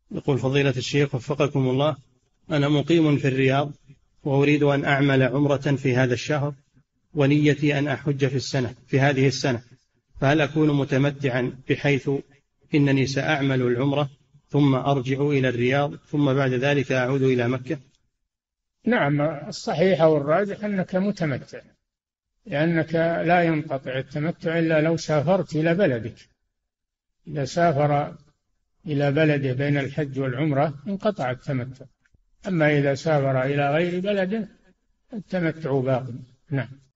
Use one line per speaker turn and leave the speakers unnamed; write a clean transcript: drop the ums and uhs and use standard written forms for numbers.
يقول فضيلة الشيخ وفقكم الله، أنا مقيم في الرياض وأريد أن أعمل عمرة في هذا الشهر، ونيتي أن أحج في هذه السنة، فهل أكون متمتعا بحيث إنني سأعمل العمرة ثم أرجع إلى الرياض ثم بعد ذلك أعود إلى مكة؟
نعم، الصحيح والراجح أنك متمتع، لأنك لا ينقطع التمتع إلا لو سافرت إلى بلدك. إذا سافر إلى بلده بين الحج والعمرة انقطع التمتع، أما إذا سافر إلى غير بلده التمتع باق. نعم.